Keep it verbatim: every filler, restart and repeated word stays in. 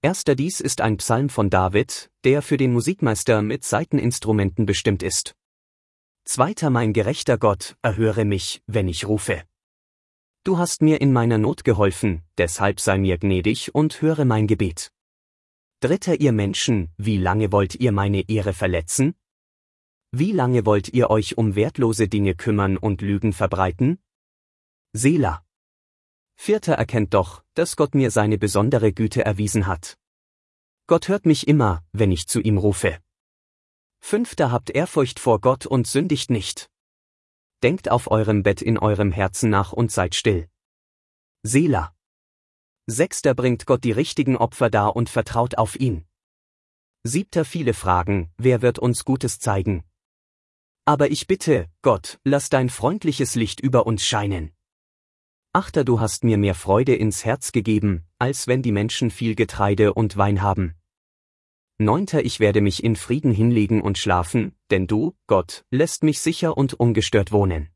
Erster Dies ist ein Psalm von David, der für den Musikmeister mit Saiteninstrumenten bestimmt ist. Zweiter Mein gerechter Gott, erhöre mich, wenn ich rufe. Du hast mir in meiner Not geholfen, deshalb sei mir gnädig und höre mein Gebet. Dritter Ihr Menschen, wie lange wollt ihr meine Ehre verletzen? Wie lange wollt ihr euch um wertlose Dinge kümmern und Lügen verbreiten? Selah. Vierter Erkennt doch, dass Gott mir seine besondere Güte erwiesen hat. Gott hört mich immer, wenn ich zu ihm rufe. Fünfter Habt Ehrfurcht vor Gott und sündigt nicht. Denkt auf eurem Bett in eurem Herzen nach und seid still. Selah. Sechster Bringt Gott die richtigen Opfer dar und vertraut auf ihn. Siebter Viele fragen, wer wird uns Gutes zeigen? Aber ich bitte, Gott, lass dein freundliches Licht über uns scheinen. Achter Du hast mir mehr Freude ins Herz gegeben, als wenn die Menschen viel Getreide und Wein haben. Neunter Ich werde mich in Frieden hinlegen und schlafen, denn du, Gott, lässt mich sicher und ungestört wohnen.